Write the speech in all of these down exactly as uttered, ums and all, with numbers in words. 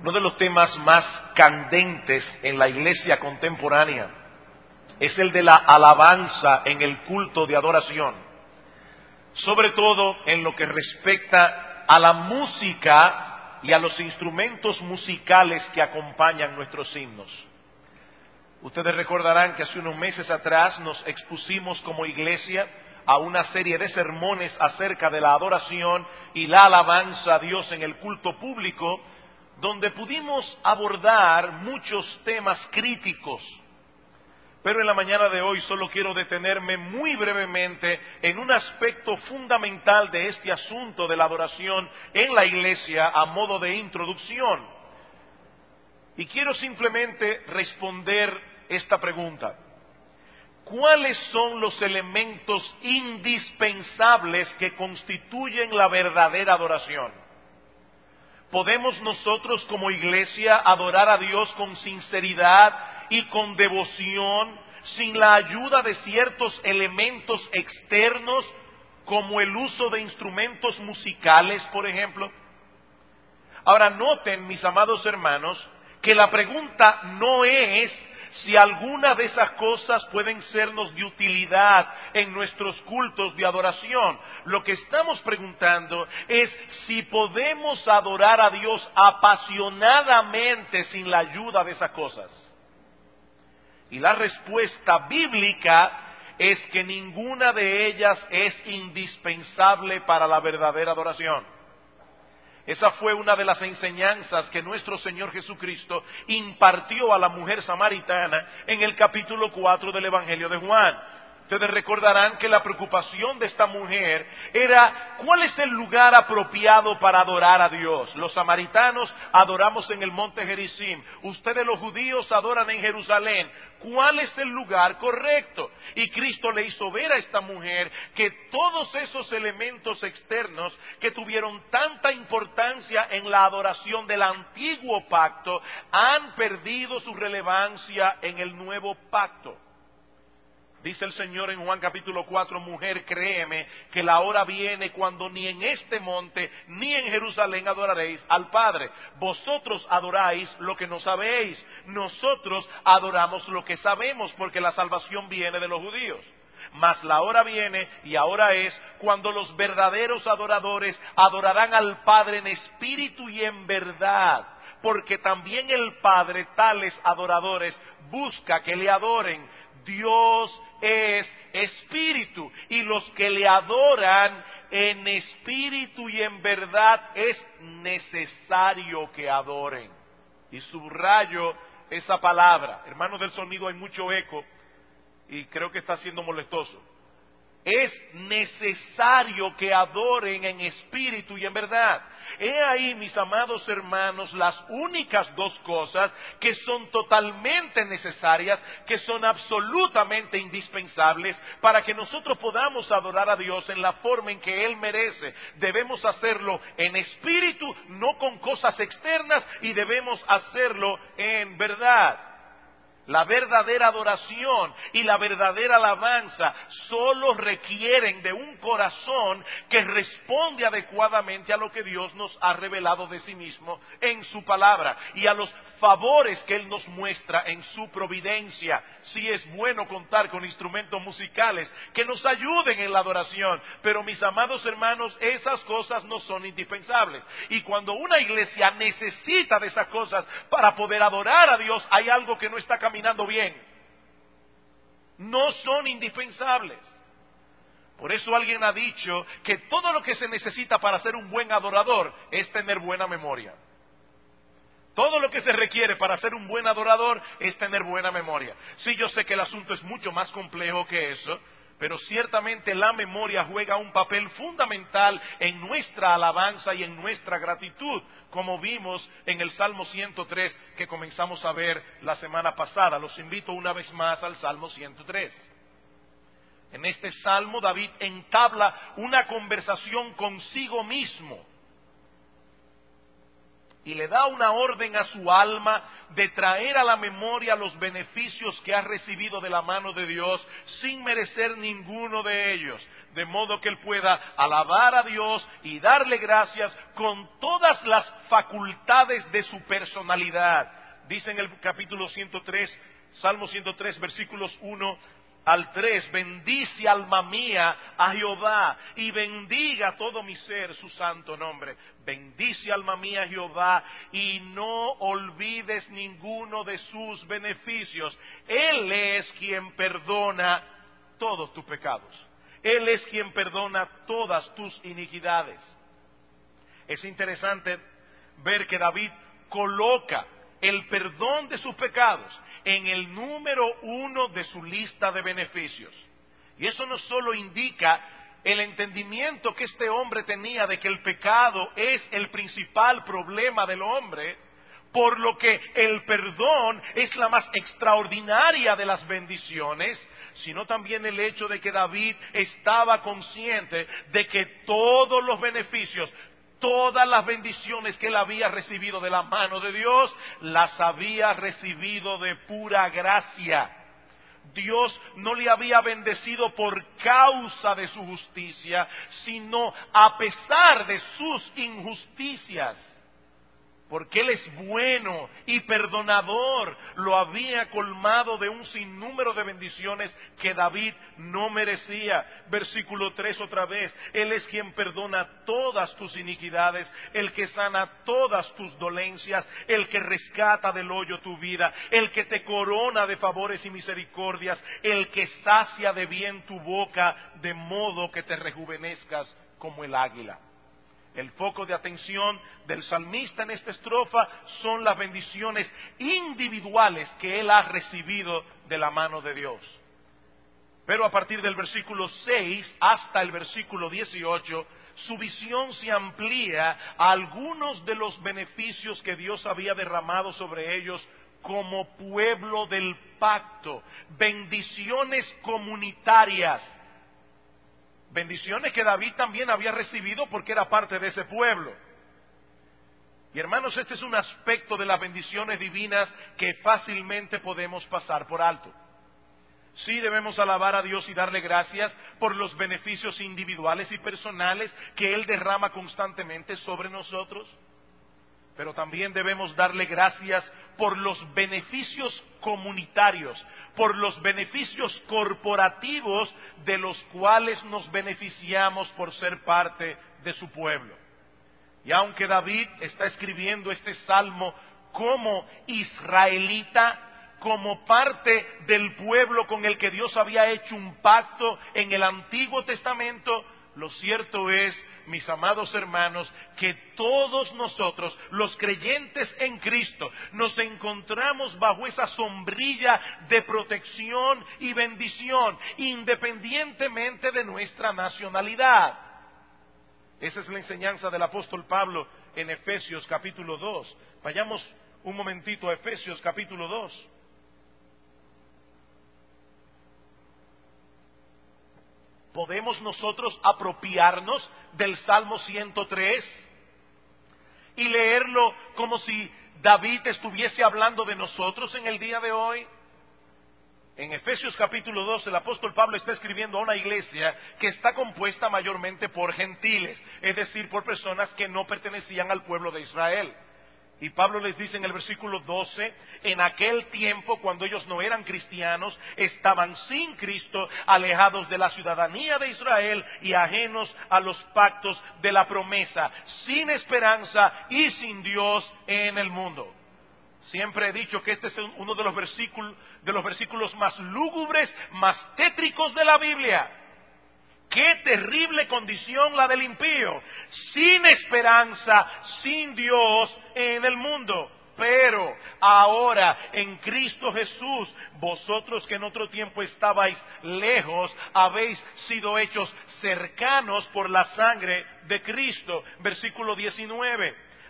Uno de los temas más candentes en la iglesia contemporánea es el de la alabanza en el culto de adoración, sobre todo en lo que respecta a la música y a los instrumentos musicales que acompañan nuestros himnos. Ustedes recordarán que hace unos meses atrás nos expusimos como iglesia a una serie de sermones acerca de la adoración y la alabanza a Dios en el culto público, donde pudimos abordar muchos temas críticos. Pero en la mañana de hoy solo quiero detenerme muy brevemente en un aspecto fundamental de este asunto de la adoración en la iglesia a modo de introducción. Y quiero simplemente responder esta pregunta: ¿cuáles son los elementos indispensables que constituyen la verdadera adoración? ¿Podemos nosotros como iglesia adorar a Dios con sinceridad y con devoción sin la ayuda de ciertos elementos externos como el uso de instrumentos musicales, por ejemplo? Ahora noten, mis amados hermanos, que la pregunta no es si alguna de esas cosas pueden sernos de utilidad en nuestros cultos de adoración. Lo que estamos preguntando es si podemos adorar a Dios apasionadamente sin la ayuda de esas cosas. Y la respuesta bíblica es que ninguna de ellas es indispensable para la verdadera adoración. Esa fue una de las enseñanzas que nuestro Señor Jesucristo impartió a la mujer samaritana en el capítulo cuatro del Evangelio de Juan. Ustedes recordarán que la preocupación de esta mujer era ¿cuál es el lugar apropiado para adorar a Dios? Los samaritanos adoramos en el monte Gerizim, ustedes los judíos adoran en Jerusalén. ¿Cuál es el lugar correcto? Y Cristo le hizo ver a esta mujer que todos esos elementos externos que tuvieron tanta importancia en la adoración del antiguo pacto han perdido su relevancia en el nuevo pacto. Dice el Señor en Juan capítulo cuatro, mujer, créeme que la hora viene cuando ni en este monte ni en Jerusalén adoraréis al Padre. Vosotros adoráis lo que no sabéis, nosotros adoramos lo que sabemos, porque la salvación viene de los judíos. Mas la hora viene, y ahora es, cuando los verdaderos adoradores adorarán al Padre en espíritu y en verdad, porque también el Padre tales adoradores busca que le adoren. Dios es espíritu, y los que le adoran en espíritu y en verdad es necesario que adoren. Y subrayo esa palabra. Hermanos del sonido, hay mucho eco y creo que está siendo molestoso. Es necesario que adoren en espíritu y en verdad. He ahí, mis amados hermanos, las únicas dos cosas que son totalmente necesarias, que son absolutamente indispensables para que nosotros podamos adorar a Dios en la forma en que Él merece. Debemos hacerlo en espíritu, no con cosas externas, y debemos hacerlo en verdad. La verdadera adoración y la verdadera alabanza solo requieren de un corazón que responde adecuadamente a lo que Dios nos ha revelado de sí mismo en su palabra y a los favores que Él nos muestra en su providencia. Sí es bueno contar con instrumentos musicales que nos ayuden en la adoración, pero mis amados hermanos, esas cosas no son indispensables. Y cuando una iglesia necesita de esas cosas para poder adorar a Dios, hay algo que no está caminando bien. No son indispensables. Por eso alguien ha dicho que todo lo que se necesita para ser un buen adorador es tener buena memoria. Todo lo que se requiere para ser un buen adorador es tener buena memoria. Sí, yo sé que el asunto es mucho más complejo que eso, pero ciertamente la memoria juega un papel fundamental en nuestra alabanza y en nuestra gratitud, como vimos en el Salmo ciento tres que comenzamos a ver la semana pasada. Los invito una vez más al Salmo ciento tres. En este Salmo David entabla una conversación consigo mismo. y le da una orden a su alma de traer a la memoria los beneficios que ha recibido de la mano de Dios sin merecer ninguno de ellos, de modo que él pueda alabar a Dios y darle gracias con todas las facultades de su personalidad. Dice en el capítulo ciento tres, Salmo ciento tres, versículos uno al tres, bendice alma mía a Jehová y bendiga todo mi ser su santo nombre. Bendice alma mía a Jehová y no olvides ninguno de sus beneficios. Él es quien perdona todos tus pecados. Él es quien perdona todas tus iniquidades. Es interesante ver que David coloca el perdón de sus pecados en el número uno de su lista de beneficios. Y eso no solo indica el entendimiento que este hombre tenía de que el pecado es el principal problema del hombre, por lo que el perdón es la más extraordinaria de las bendiciones, sino también el hecho de que David estaba consciente de que todos los beneficios, todas las bendiciones que él había recibido de la mano de Dios, las había recibido de pura gracia. Dios no le había bendecido por causa de su justicia, sino a pesar de sus injusticias. Porque Él es bueno y perdonador, lo había colmado de un sinnúmero de bendiciones que David no merecía. Versículo tres otra vez, Él es quien perdona todas tus iniquidades, el que sana todas tus dolencias, el que rescata del hoyo tu vida, el que te corona de favores y misericordias, el que sacia de bien tu boca, de modo que te rejuvenezcas como el águila. El foco de atención del salmista en esta estrofa son las bendiciones individuales que él ha recibido de la mano de Dios. Pero a partir del versículo seis hasta el versículo dieciocho, su visión se amplía a algunos de los beneficios que Dios había derramado sobre ellos como pueblo del pacto, bendiciones comunitarias. Bendiciones que David también había recibido porque era parte de ese pueblo. Y hermanos, este es un aspecto de las bendiciones divinas que fácilmente podemos pasar por alto. Sí debemos alabar a Dios y darle gracias por los beneficios individuales y personales que Él derrama constantemente sobre nosotros. Pero también debemos darle gracias por los beneficios comunitarios, por los beneficios corporativos de los cuales nos beneficiamos por ser parte de su pueblo. Y aunque David está escribiendo este salmo como israelita, como parte del pueblo con el que Dios había hecho un pacto en el Antiguo Testamento, lo cierto es, mis amados hermanos, que todos nosotros, los creyentes en Cristo, nos encontramos bajo esa sombrilla de protección y bendición, independientemente de nuestra nacionalidad. Esa es la enseñanza del apóstol Pablo en Efesios capítulo dos. Vayamos un momentito a Efesios capítulo dos. ¿Podemos nosotros apropiarnos del Salmo ciento tres y leerlo como si David estuviese hablando de nosotros en el día de hoy? En Efesios capítulo dos, el apóstol Pablo está escribiendo a una iglesia que está compuesta mayormente por gentiles, es decir, por personas que no pertenecían al pueblo de Israel. Y Pablo les dice en el versículo doce, en aquel tiempo cuando ellos no eran cristianos, estaban sin Cristo, alejados de la ciudadanía de Israel y ajenos a los pactos de la promesa, sin esperanza y sin Dios en el mundo. Siempre he dicho que este es uno de los versículos, de los versículos más lúgubres, más tétricos de la Biblia. ¡Qué terrible condición la del impío! Sin esperanza, sin Dios en el mundo. Pero ahora, en Cristo Jesús, vosotros que en otro tiempo estabais lejos, habéis sido hechos cercanos por la sangre de Cristo. Versículo diecinueve.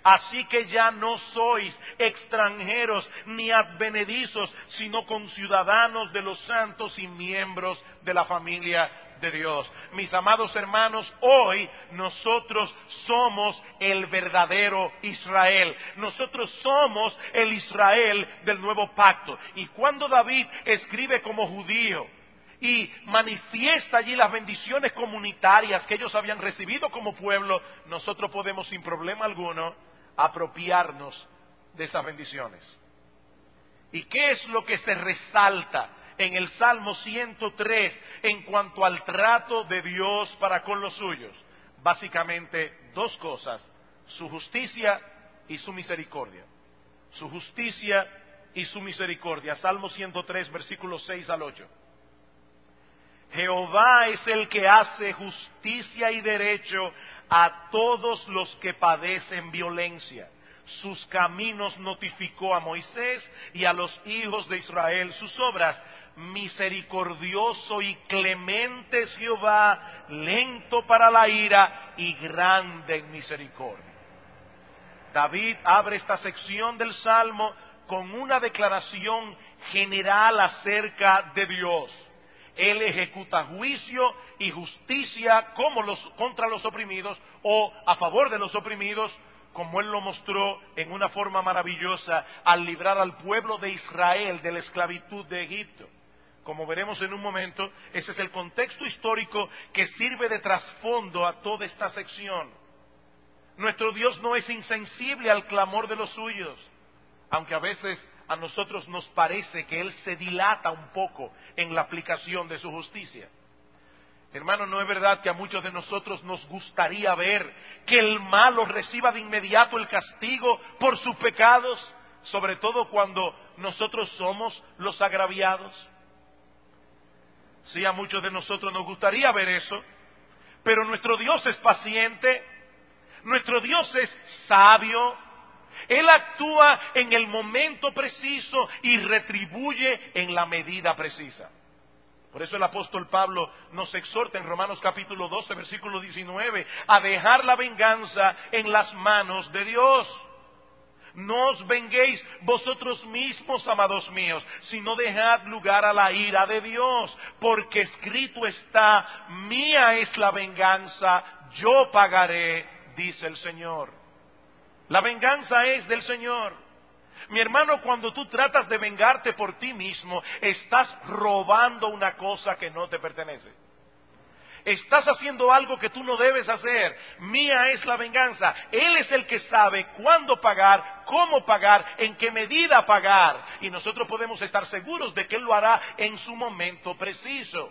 Así que ya no sois extranjeros ni advenedizos, sino conciudadanos de los santos y miembros de la familia de Dios. Mis amados hermanos, hoy nosotros somos el verdadero Israel. Nosotros somos el Israel del nuevo pacto. Y cuando David escribe como judío y manifiesta allí las bendiciones comunitarias que ellos habían recibido como pueblo, nosotros podemos sin problema alguno apropiarnos de esas bendiciones. ¿Y qué es lo que se resalta en el Salmo ciento tres en cuanto al trato de Dios para con los suyos? Básicamente dos cosas: su justicia y su misericordia. Su justicia y su misericordia. Salmo ciento tres, versículos seis al ocho. Jehová es el que hace justicia y derecho a todos los que padecen violencia. Sus caminos notificó a Moisés y a los hijos de Israel sus obras. Misericordioso y clemente es Jehová, lento para la ira y grande en misericordia. David abre esta sección del Salmo con una declaración general acerca de Dios. Él ejecuta juicio y justicia como los, contra los oprimidos o a favor de los oprimidos, como Él lo mostró en una forma maravillosa al librar al pueblo de Israel de la esclavitud de Egipto. Como veremos en un momento, ese es el contexto histórico que sirve de trasfondo a toda esta sección. Nuestro Dios no es insensible al clamor de los suyos, aunque a veces a nosotros nos parece que Él se dilata un poco en la aplicación de su justicia. Hermano, ¿no es verdad que a muchos de nosotros nos gustaría ver que el malo reciba de inmediato el castigo por sus pecados, sobre todo cuando nosotros somos los agraviados? Sí, a muchos de nosotros nos gustaría ver eso, pero nuestro Dios es paciente, nuestro Dios es sabio. Él actúa en el momento preciso y retribuye en la medida precisa. Por eso el apóstol Pablo nos exhorta en Romanos capítulo doce, versículo diecinueve, a dejar la venganza en las manos de Dios. No os venguéis vosotros mismos, amados míos, sino dejad lugar a la ira de Dios, porque escrito está: mía es la venganza, yo pagaré, dice el Señor. La venganza es del Señor. Mi hermano, cuando tú tratas de vengarte por ti mismo, estás robando una cosa que no te pertenece. Estás haciendo algo que tú no debes hacer. Mía es la venganza. Él es el que sabe cuándo pagar, cómo pagar, en qué medida pagar. Y nosotros podemos estar seguros de que Él lo hará en su momento preciso.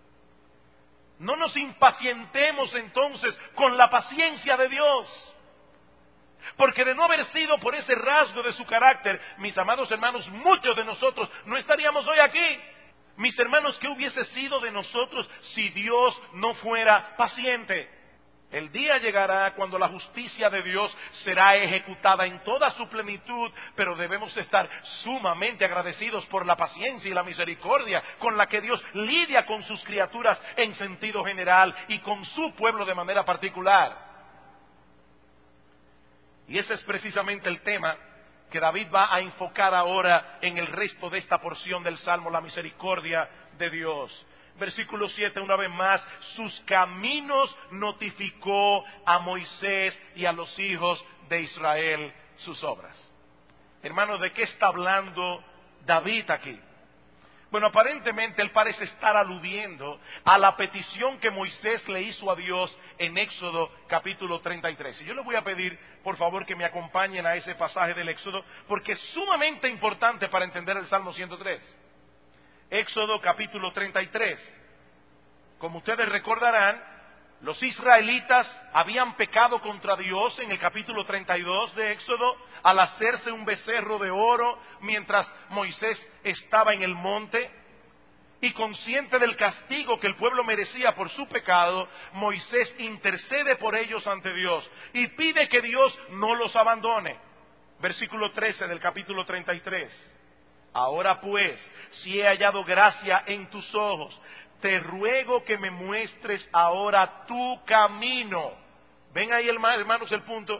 No nos impacientemos entonces con la paciencia de Dios. Porque de no haber sido por ese rasgo de su carácter, mis amados hermanos, muchos de nosotros no estaríamos hoy aquí. Mis hermanos, ¿qué hubiese sido de nosotros si Dios no fuera paciente? El día llegará cuando la justicia de Dios será ejecutada en toda su plenitud, pero debemos estar sumamente agradecidos por la paciencia y la misericordia con la que Dios lidia con sus criaturas en sentido general y con su pueblo de manera particular. Y ese es precisamente el tema que David va a enfocar ahora en el resto de esta porción del Salmo, la misericordia de Dios. Versículo siete, una vez más: sus caminos notificó a Moisés y a los hijos de Israel sus obras. Hermanos, ¿de qué está hablando David aquí? Bueno, aparentemente él parece estar aludiendo a la petición que Moisés le hizo a Dios en Éxodo capítulo treinta y tres. Y yo les voy a pedir, por favor, que me acompañen a ese pasaje del Éxodo, porque es sumamente importante para entender el Salmo ciento tres. Éxodo capítulo treinta y tres. Como ustedes recordarán, los israelitas habían pecado contra Dios en el capítulo treinta y dos de Éxodo al hacerse un becerro de oro mientras Moisés estaba en el monte. Y consciente del castigo que el pueblo merecía por su pecado, Moisés intercede por ellos ante Dios y pide que Dios no los abandone. Versículo trece del capítulo treinta y tres. Ahora pues, si he hallado gracia en tus ojos, te ruego que me muestres ahora tu camino. Ven ahí, hermanos, el punto.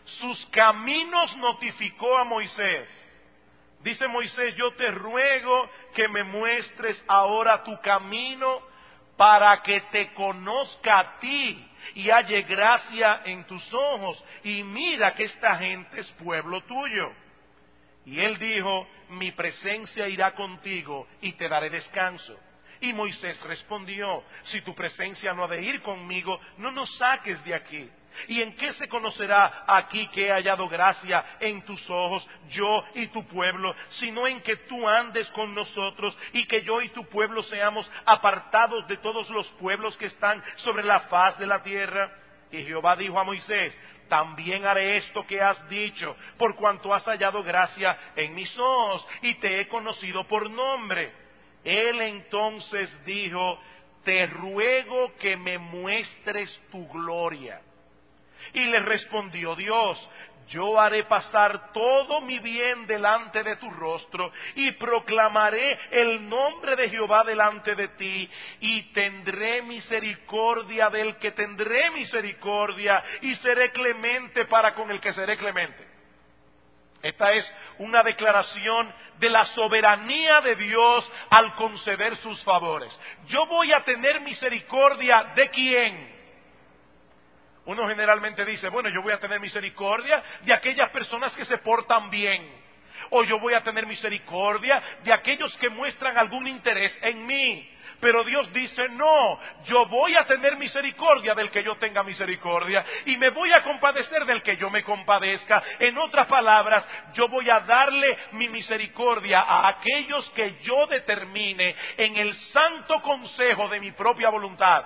sus caminos notificó a Moisés. Dice Moisés, yo te ruego que me muestres ahora tu camino para que te conozca a ti y halle gracia en tus ojos. Y mira que esta gente es pueblo tuyo. Y él dijo, mi presencia irá contigo y te daré descanso. Y Moisés respondió, si tu presencia no ha de ir conmigo, no nos saques de aquí. ¿Y en qué se conocerá aquí que he hallado gracia en tus ojos, yo y tu pueblo, sino en que tú andes con nosotros y que yo y tu pueblo seamos apartados de todos los pueblos que están sobre la faz de la tierra? Y Jehová dijo a Moisés, también haré esto que has dicho, por cuanto has hallado gracia en mis ojos y te he conocido por nombre. Él entonces dijo, te ruego que me muestres tu gloria. Y le respondió Dios, yo haré pasar todo mi bien delante de tu rostro y proclamaré el nombre de Jehová delante de ti y tendré misericordia del que tendré misericordia y seré clemente para con el que seré clemente. Esta es una declaración de la soberanía de Dios al conceder sus favores. Yo voy a tener misericordia ¿de quién? Uno generalmente dice, bueno, yo voy a tener misericordia de aquellas personas que se portan bien. O yo voy a tener misericordia de aquellos que muestran algún interés en mí. Pero Dios dice, no, yo voy a tener misericordia del que yo tenga misericordia y me voy a compadecer del que yo me compadezca. En otras palabras, yo voy a darle mi misericordia a aquellos que yo determine en el santo consejo de mi propia voluntad.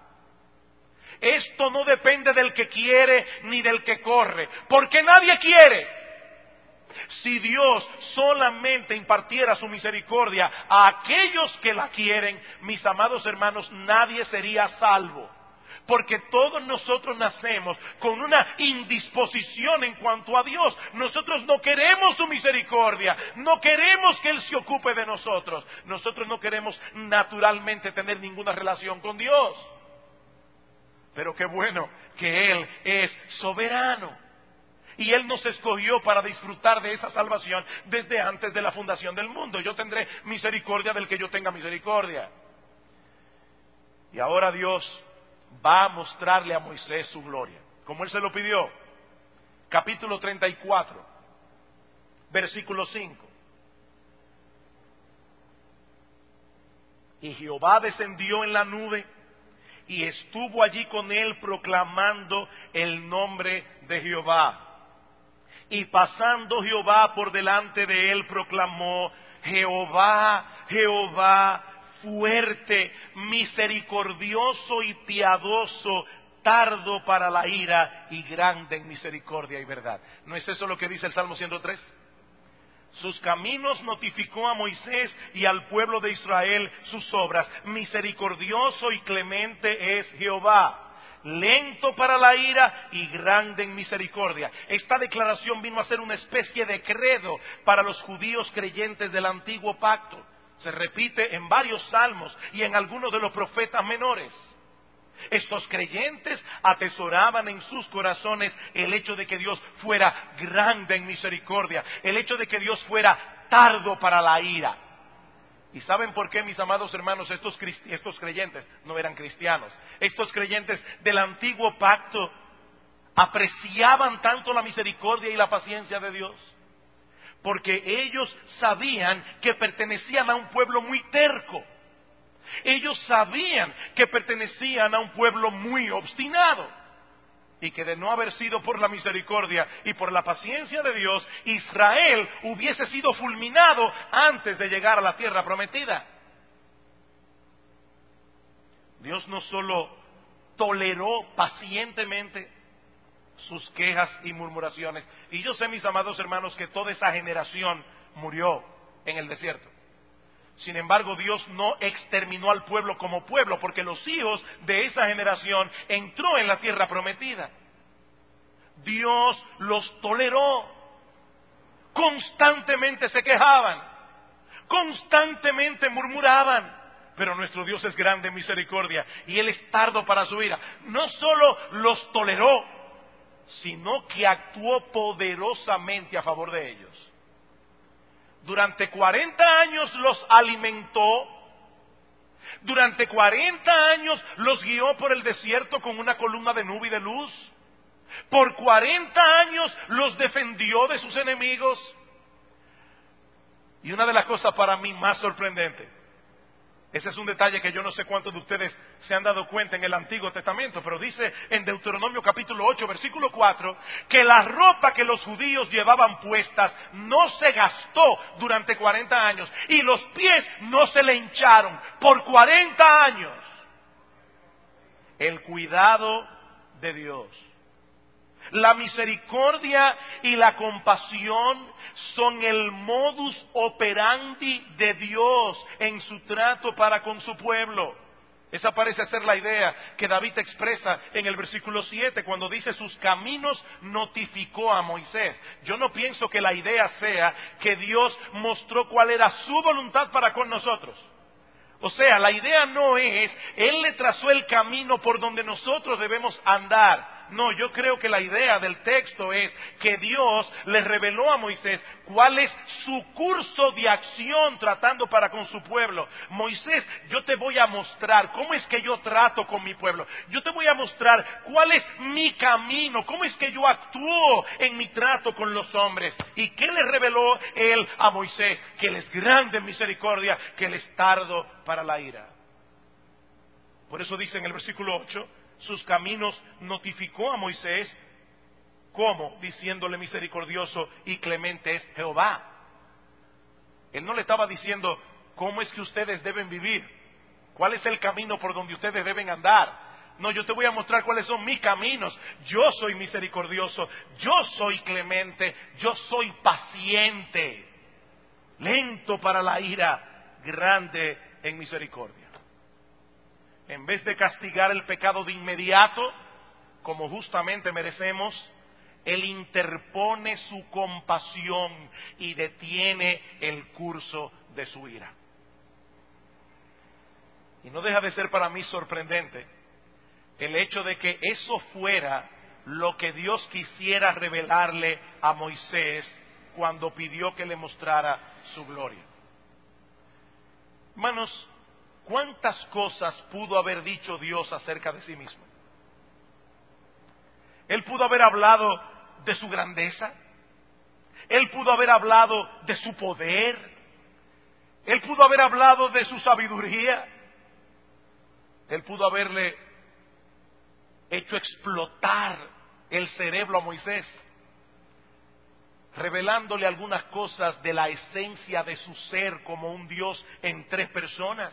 Esto no depende del que quiere ni del que corre, porque nadie quiere. Si Dios solamente impartiera su misericordia a aquellos que la quieren, mis amados hermanos, nadie sería salvo. Porque todos nosotros nacemos con una indisposición en cuanto a Dios. Nosotros no queremos su misericordia, no queremos que Él se ocupe de nosotros. Nosotros no queremos naturalmente tener ninguna relación con Dios. Pero qué bueno que Él es soberano. Y Él nos escogió para disfrutar de esa salvación desde antes de la fundación del mundo. Yo tendré misericordia del que yo tenga misericordia. Y ahora Dios va a mostrarle a Moisés su gloria, como Él se lo pidió. Capítulo treinta y cuatro, versículo cinco. Y Jehová descendió en la nube y estuvo allí con él proclamando el nombre de Jehová. Y pasando Jehová por delante de él proclamó, Jehová, Jehová, fuerte, misericordioso y piadoso, tardo para la ira y grande en misericordia y verdad. ¿No es eso lo que dice el Salmo ciento tres? Sus caminos notificó a Moisés y al pueblo de Israel sus obras. Misericordioso y clemente es Jehová, lento para la ira y grande en misericordia. Esta declaración vino a ser una especie de credo para los judíos creyentes del antiguo pacto. Se repite en varios salmos y en algunos de los profetas menores. Estos creyentes atesoraban en sus corazones el hecho de que Dios fuera grande en misericordia, el hecho de que Dios fuera tardo para la ira. ¿Y saben por qué, mis amados hermanos, estos, estos creyentes no eran cristianos? Estos creyentes del antiguo pacto apreciaban tanto la misericordia y la paciencia de Dios, porque ellos sabían que pertenecían a un pueblo muy terco. Ellos sabían que pertenecían a un pueblo muy obstinado y que de no haber sido por la misericordia y por la paciencia de Dios, Israel hubiese sido fulminado antes de llegar a la tierra prometida. Dios no solo toleró pacientemente sus quejas y murmuraciones, y yo sé, mis amados hermanos, que toda esa generación murió en el desierto. Sin embargo, Dios no exterminó al pueblo como pueblo, porque los hijos de esa generación entró en la tierra prometida. Dios los toleró. Constantemente se quejaban, constantemente murmuraban, pero nuestro Dios es grande en misericordia y Él es tardo para su ira. No solo los toleró, sino que actuó poderosamente a favor de ellos. Durante cuarenta años los alimentó, durante cuarenta años los guió por el desierto con una columna de nube y de luz, por cuarenta años los defendió de sus enemigos. Y una de las cosas para mí más sorprendentes, ese es un detalle que yo no sé cuántos de ustedes se han dado cuenta en el Antiguo Testamento, pero dice en Deuteronomio capítulo ocho, versículo cuatro, que la ropa que los judíos llevaban puestas no se gastó durante cuarenta años y los pies no se le hincharon por cuarenta años. El cuidado de Dios, la misericordia y la compasión son el modus operandi de Dios en su trato para con su pueblo. Esa parece ser la idea que David expresa en el versículo siete cuando dice sus caminos notificó a Moisés. Yo no pienso que la idea sea que Dios mostró cuál era su voluntad para con nosotros. O sea, la idea no es, Él le trazó el camino por donde nosotros debemos andar. No, yo creo que la idea del texto es que Dios le reveló a Moisés cuál es su curso de acción tratando para con su pueblo. Moisés, yo te voy a mostrar cómo es que yo trato con mi pueblo. Yo te voy a mostrar cuál es mi camino, cómo es que yo actúo en mi trato con los hombres. ¿Y qué le reveló Él a Moisés? Que Él es grande en misericordia, que Él es tardo para la ira. Por eso dice en el versículo ocho, sus caminos notificó a Moisés, como diciéndole misericordioso y clemente es Jehová. Él no le estaba diciendo cómo es que ustedes deben vivir, cuál es el camino por donde ustedes deben andar. No, yo te voy a mostrar cuáles son mis caminos. Yo soy misericordioso, yo soy clemente, yo soy paciente, lento para la ira, grande en misericordia. En vez de castigar el pecado de inmediato, como justamente merecemos, Él interpone su compasión y detiene el curso de su ira. Y no deja de ser para mí sorprendente el hecho de que eso fuera lo que Dios quisiera revelarle a Moisés cuando pidió que le mostrara su gloria. Hermanos, ¿cuántas cosas pudo haber dicho Dios acerca de sí mismo? Él pudo haber hablado de su grandeza. Él pudo haber hablado de su poder. Él pudo haber hablado de su sabiduría. Él pudo haberle hecho explotar el cerebro a Moisés, revelándole algunas cosas de la esencia de su ser como un Dios en tres personas.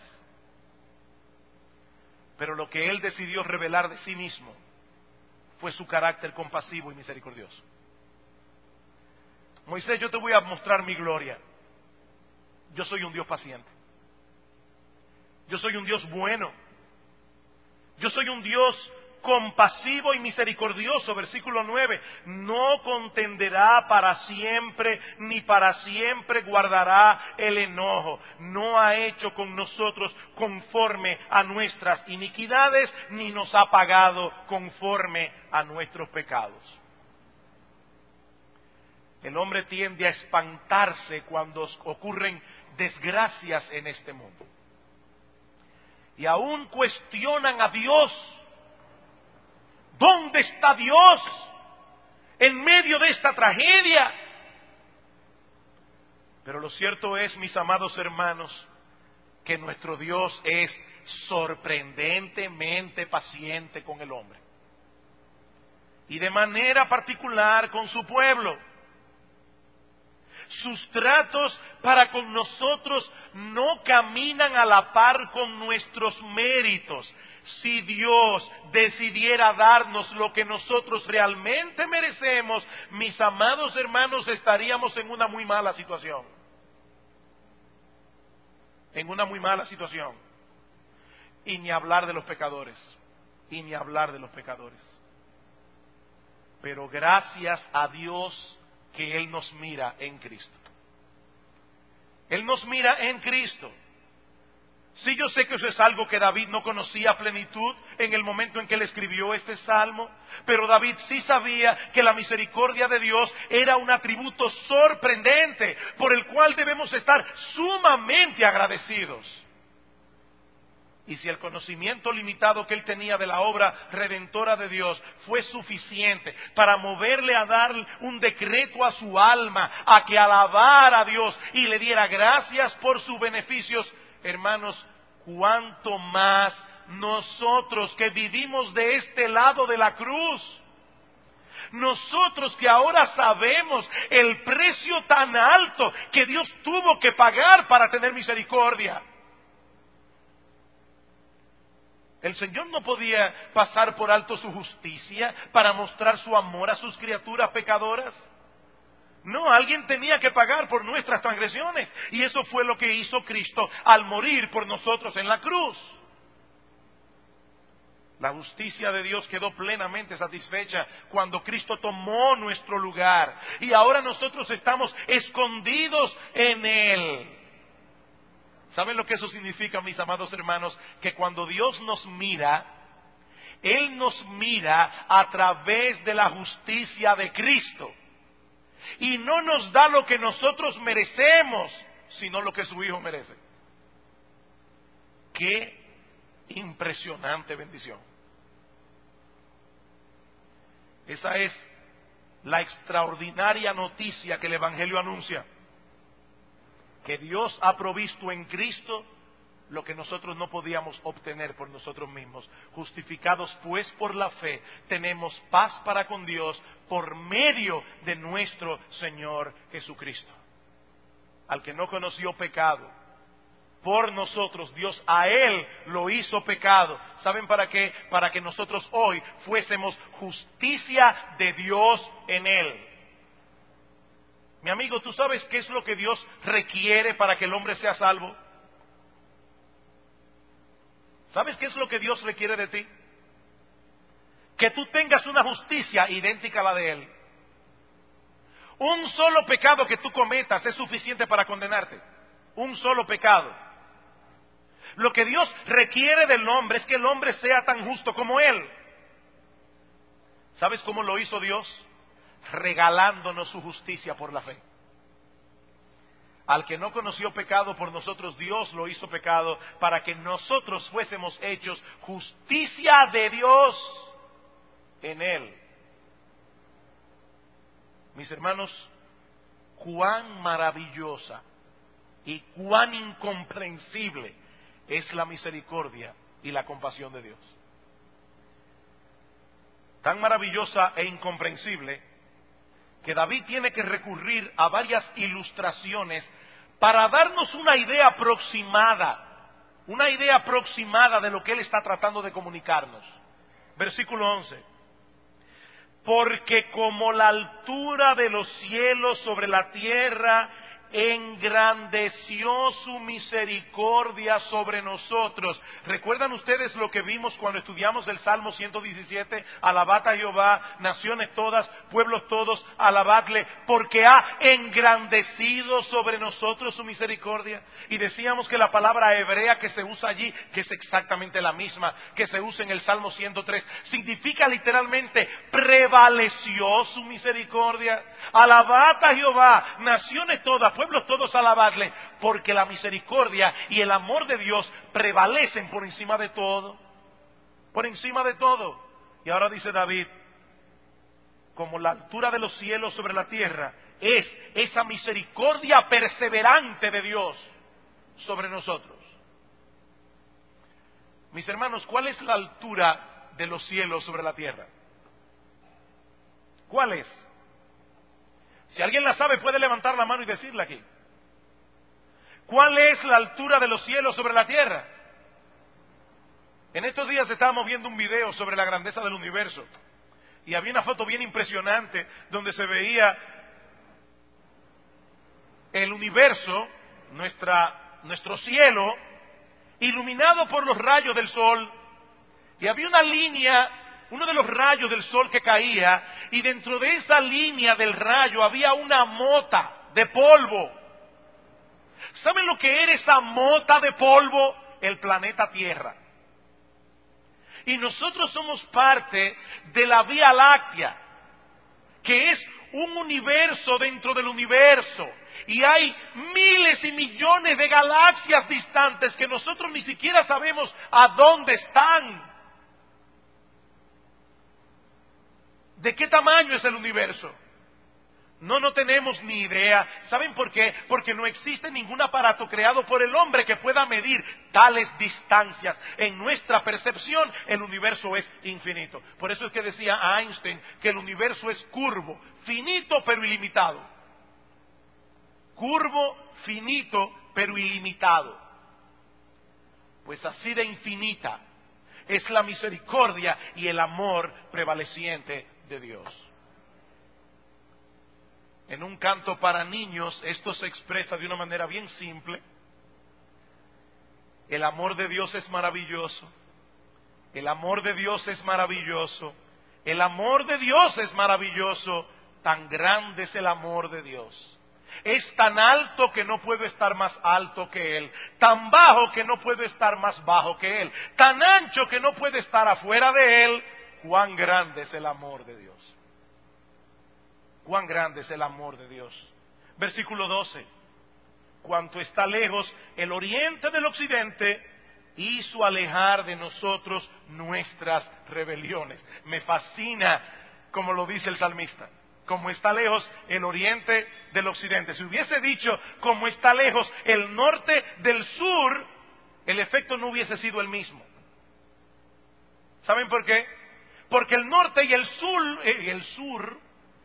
Pero lo que Él decidió revelar de sí mismo fue su carácter compasivo y misericordioso. Moisés, yo te voy a mostrar mi gloria. Yo soy un Dios paciente. Yo soy un Dios bueno. Yo soy un Dios compasivo y misericordioso. Versículo nueve. No contenderá para siempre, ni para siempre guardará el enojo. No ha hecho con nosotros conforme a nuestras iniquidades, ni nos ha pagado conforme a nuestros pecados. El hombre tiende a espantarse cuando ocurren desgracias en este mundo. Y aún cuestionan a Dios. ¿Dónde está Dios en medio de esta tragedia? Pero lo cierto es, mis amados hermanos, que nuestro Dios es sorprendentemente paciente con el hombre. Y de manera particular con su pueblo. Sus tratos para con nosotros no caminan a la par con nuestros méritos. Si Dios decidiera darnos lo que nosotros realmente merecemos, mis amados hermanos, estaríamos en una muy mala situación. En una muy mala situación. Y ni hablar de los pecadores. Y ni hablar de los pecadores. Pero gracias a Dios que Él nos mira en Cristo. Él nos mira en Cristo. Sí, yo sé que eso es algo que David no conocía a plenitud en el momento en que él escribió este salmo, pero David sí sabía que la misericordia de Dios era un atributo sorprendente por el cual debemos estar sumamente agradecidos. Y si el conocimiento limitado que él tenía de la obra redentora de Dios fue suficiente para moverle a dar un decreto a su alma, a que alabara a Dios y le diera gracias por sus beneficios, hermanos, cuánto más nosotros que vivimos de este lado de la cruz, nosotros que ahora sabemos el precio tan alto que Dios tuvo que pagar para tener misericordia. El Señor no podía pasar por alto su justicia para mostrar su amor a sus criaturas pecadoras. No, alguien tenía que pagar por nuestras transgresiones. Y eso fue lo que hizo Cristo al morir por nosotros en la cruz. La justicia de Dios quedó plenamente satisfecha cuando Cristo tomó nuestro lugar. Y ahora nosotros estamos escondidos en Él. ¿Saben lo que eso significa, mis amados hermanos? Que cuando Dios nos mira, Él nos mira a través de la justicia de Cristo. Y no nos da lo que nosotros merecemos, sino lo que su Hijo merece. ¡Qué impresionante bendición! Esa es la extraordinaria noticia que el Evangelio anuncia. Que Dios ha provisto en Cristo lo que nosotros no podíamos obtener por nosotros mismos. Justificados pues por la fe, tenemos paz para con Dios por medio de nuestro Señor Jesucristo. Al que no conoció pecado, por nosotros Dios a Él lo hizo pecado. ¿Saben para qué? Para que nosotros hoy fuésemos justicia de Dios en Él. Mi amigo, ¿tú sabes qué es lo que Dios requiere para que el hombre sea salvo? ¿Sabes qué es lo que Dios requiere de ti? Que tú tengas una justicia idéntica a la de Él. Un solo pecado que tú cometas es suficiente para condenarte. Un solo pecado. Lo que Dios requiere del hombre es que el hombre sea tan justo como Él. ¿Sabes cómo lo hizo Dios? Regalándonos su justicia por la fe. Al que no conoció pecado por nosotros, Dios lo hizo pecado para que nosotros fuésemos hechos justicia de Dios en Él. Mis hermanos, cuán maravillosa y cuán incomprensible es la misericordia y la compasión de Dios. Tan maravillosa e incomprensible que David tiene que recurrir a varias ilustraciones para darnos una idea aproximada, una idea aproximada de lo que él está tratando de comunicarnos. Versículo once. Porque como la altura de los cielos sobre la tierra, engrandeció su misericordia sobre nosotros. ¿Recuerdan ustedes lo que vimos cuando estudiamos el Salmo ciento diecisiete? Alabad a Jehová, naciones todas, pueblos todos, alabadle, porque ha engrandecido sobre nosotros su misericordia. Y decíamos que la palabra hebrea que se usa allí, que es exactamente la misma que se usa en el Salmo ciento tres, significa literalmente prevaleció su misericordia. Alabad a Jehová, naciones todas, pueblos todos, alabadle, porque la misericordia y el amor de Dios prevalecen por encima de todo, por encima de todo. Y ahora dice David, como la altura de los cielos sobre la tierra, es esa misericordia perseverante de Dios sobre nosotros. Mis hermanos, ¿cuál es la altura de los cielos sobre la tierra? ¿Cuál es? Si alguien la sabe, puede levantar la mano y decirla aquí. ¿Cuál es la altura de los cielos sobre la tierra? En estos días estábamos viendo un video sobre la grandeza del universo. Y había una foto bien impresionante donde se veía el universo, nuestra, nuestro cielo, iluminado por los rayos del sol. Y había una línea, uno de los rayos del sol que caía, y dentro de esa línea del rayo había una mota de polvo. ¿Saben lo que era esa mota de polvo el planeta Tierra. Y nosotros somos parte de la Vía Láctea, que es un universo dentro del universo. Y hay miles y millones de galaxias distantes que nosotros ni siquiera sabemos a dónde están. ¿De qué tamaño es el universo? No, no tenemos ni idea. ¿Saben por qué? Porque no existe ningún aparato creado por el hombre que pueda medir tales distancias. En nuestra percepción, el universo es infinito. Por eso es que decía Einstein que el universo es curvo, finito pero ilimitado. Curvo, finito pero ilimitado. Pues así de infinita es la misericordia y el amor prevaleciente de Dios. En un canto para niños, esto se expresa de una manera bien simple. El amor de Dios es maravilloso. El amor de Dios es maravilloso. El amor de Dios es maravilloso. Tan grande es el amor de Dios. Es tan alto que no puedo estar más alto que Él. Tan bajo que no puedo estar más bajo que Él. Tan ancho que no puede estar afuera de Él. Cuán grande es el amor de Dios. Cuán grande es el amor de Dios. Versículo doce. Cuanto está lejos el oriente del occidente, hizo alejar de nosotros nuestras rebeliones. Me fascina como lo dice el salmista. Como está lejos el oriente del occidente. Si hubiese dicho como está lejos el norte del sur, el efecto no hubiese sido el mismo. ¿Saben por qué? Porque el norte y el sur, eh, el sur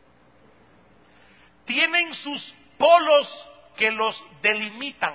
tienen sus polos que los delimitan.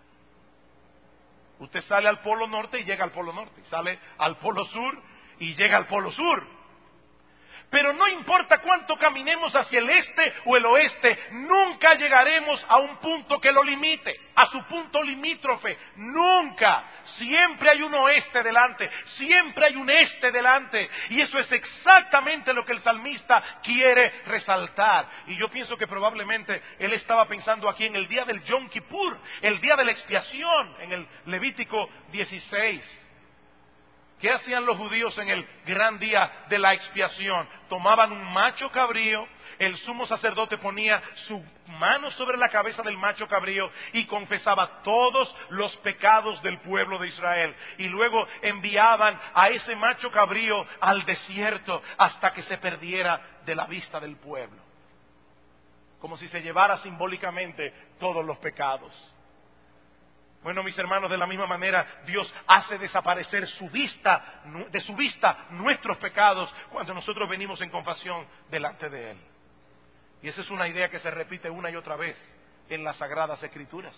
Usted sale al polo norte y llega al polo norte, sale al polo sur y llega al polo sur. Pero no importa cuánto caminemos hacia el este o el oeste, nunca llegaremos a un punto que lo limite, a su punto limítrofe. Nunca. Siempre hay un oeste delante, siempre hay un este delante. Y eso es exactamente lo que el salmista quiere resaltar. Y yo pienso que probablemente él estaba pensando aquí en el día del Yom Kippur, el día de la expiación, en el Levítico dieciséis. ¿Qué hacían los judíos en el gran día de la expiación? Tomaban un macho cabrío, el sumo sacerdote ponía su mano sobre la cabeza del macho cabrío y confesaba todos los pecados del pueblo de Israel. Y luego enviaban a ese macho cabrío al desierto hasta que se perdiera de la vista del pueblo. Como si se llevara simbólicamente todos los pecados. Bueno, mis hermanos, de la misma manera, Dios hace desaparecer su vista, de su vista nuestros pecados cuando nosotros venimos en confesión delante de Él. Y esa es una idea que se repite una y otra vez en las Sagradas Escrituras.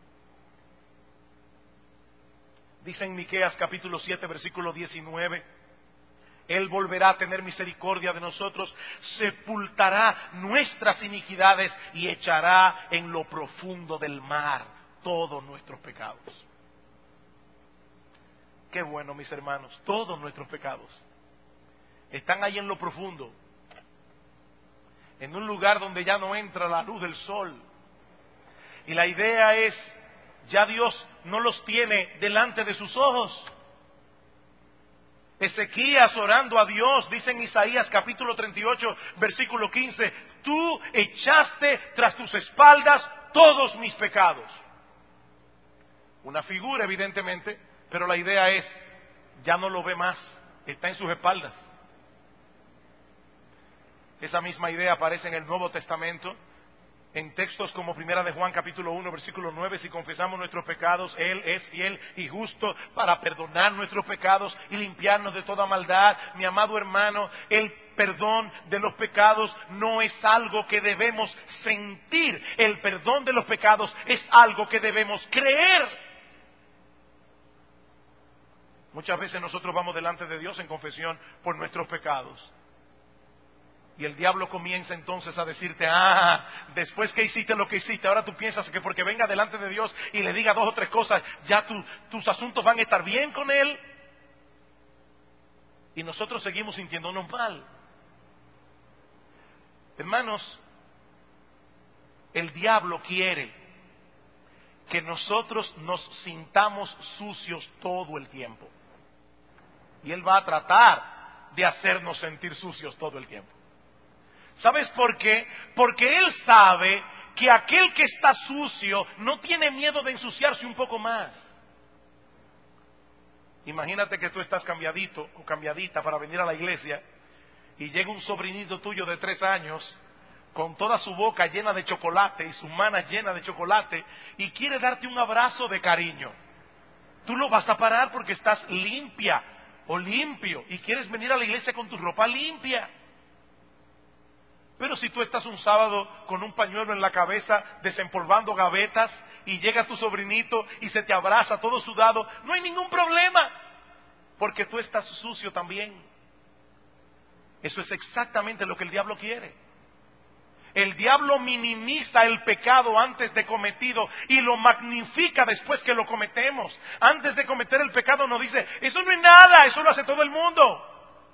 Dice en Miqueas capítulo siete, versículo diecinueve, Él volverá a tener misericordia de nosotros, sepultará nuestras iniquidades y echará en lo profundo del mar todos nuestros pecados. Qué bueno, mis hermanos, todos nuestros pecados están ahí en lo profundo, en un lugar donde ya no entra la luz del sol. Y la idea es, ya Dios no los tiene delante de sus ojos. Ezequías orando a Dios, dice en Isaías capítulo treinta y ocho, versículo quince, tú echaste tras tus espaldas todos mis pecados. Una figura, evidentemente, pero la idea es, ya no lo ve más, está en sus espaldas. Esa misma idea aparece en el Nuevo Testamento, en textos como Primera de Juan capítulo uno, versículo nueve, si confesamos nuestros pecados, Él es fiel y justo para perdonar nuestros pecados y limpiarnos de toda maldad. Mi amado hermano, el perdón de los pecados no es algo que debemos sentir, el perdón de los pecados es algo que debemos creer. Muchas veces nosotros vamos delante de Dios en confesión por nuestros pecados. Y el diablo comienza entonces a decirte, ah, después que hiciste lo que hiciste, ahora tú piensas que porque venga delante de Dios y le diga dos o tres cosas, ya tu, tus asuntos van a estar bien con Él. Y nosotros seguimos sintiéndonos mal. Hermanos, el diablo quiere que nosotros nos sintamos sucios todo el tiempo. Y Él va a tratar de hacernos sentir sucios todo el tiempo. ¿Sabes por qué? Porque Él sabe que aquel que está sucio no tiene miedo de ensuciarse un poco más. Imagínate que tú estás cambiadito o cambiadita para venir a la iglesia y llega un sobrinito tuyo de tres años con toda su boca llena de chocolate y sus manos llenas de chocolate y quiere darte un abrazo de cariño. Tú lo vas a parar porque estás limpia o limpio y quieres venir a la iglesia con tu ropa limpia. Pero si tú estás un sábado con un pañuelo en la cabeza desempolvando gavetas y llega tu sobrinito y se te abraza todo sudado, no hay ningún problema, porque tú estás sucio también. Eso es exactamente lo que el diablo quiere. El diablo minimiza el pecado antes de cometido y lo magnifica después que lo cometemos. Antes de cometer el pecado nos dice, eso no es nada, eso lo hace todo el mundo.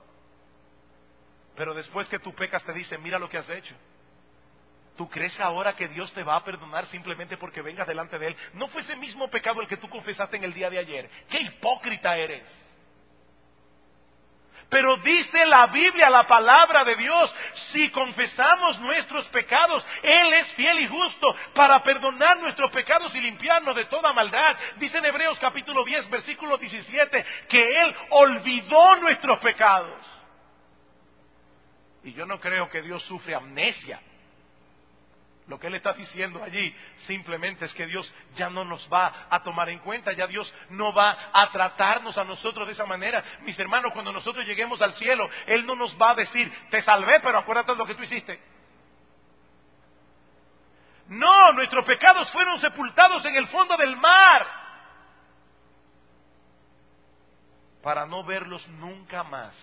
Pero después que tú pecas te dice, mira lo que has hecho. ¿Tú crees ahora que Dios te va a perdonar simplemente porque vengas delante de Él? ¿No fue ese mismo pecado el que tú confesaste en el día de ayer? ¡Qué hipócrita eres! Pero dice la Biblia, la palabra de Dios, si confesamos nuestros pecados, Él es fiel y justo para perdonar nuestros pecados y limpiarnos de toda maldad. Dice en Hebreos capítulo diez, versículo diecisiete, que Él olvidó nuestros pecados. Y yo no creo que Dios sufre amnesia. Lo que Él está diciendo allí simplemente es que Dios ya no nos va a tomar en cuenta, ya Dios no va a tratarnos a nosotros de esa manera. Mis hermanos, cuando nosotros lleguemos al cielo, Él no nos va a decir, te salvé, pero acuérdate de lo que tú hiciste. No, nuestros pecados fueron sepultados en el fondo del mar para no verlos nunca más.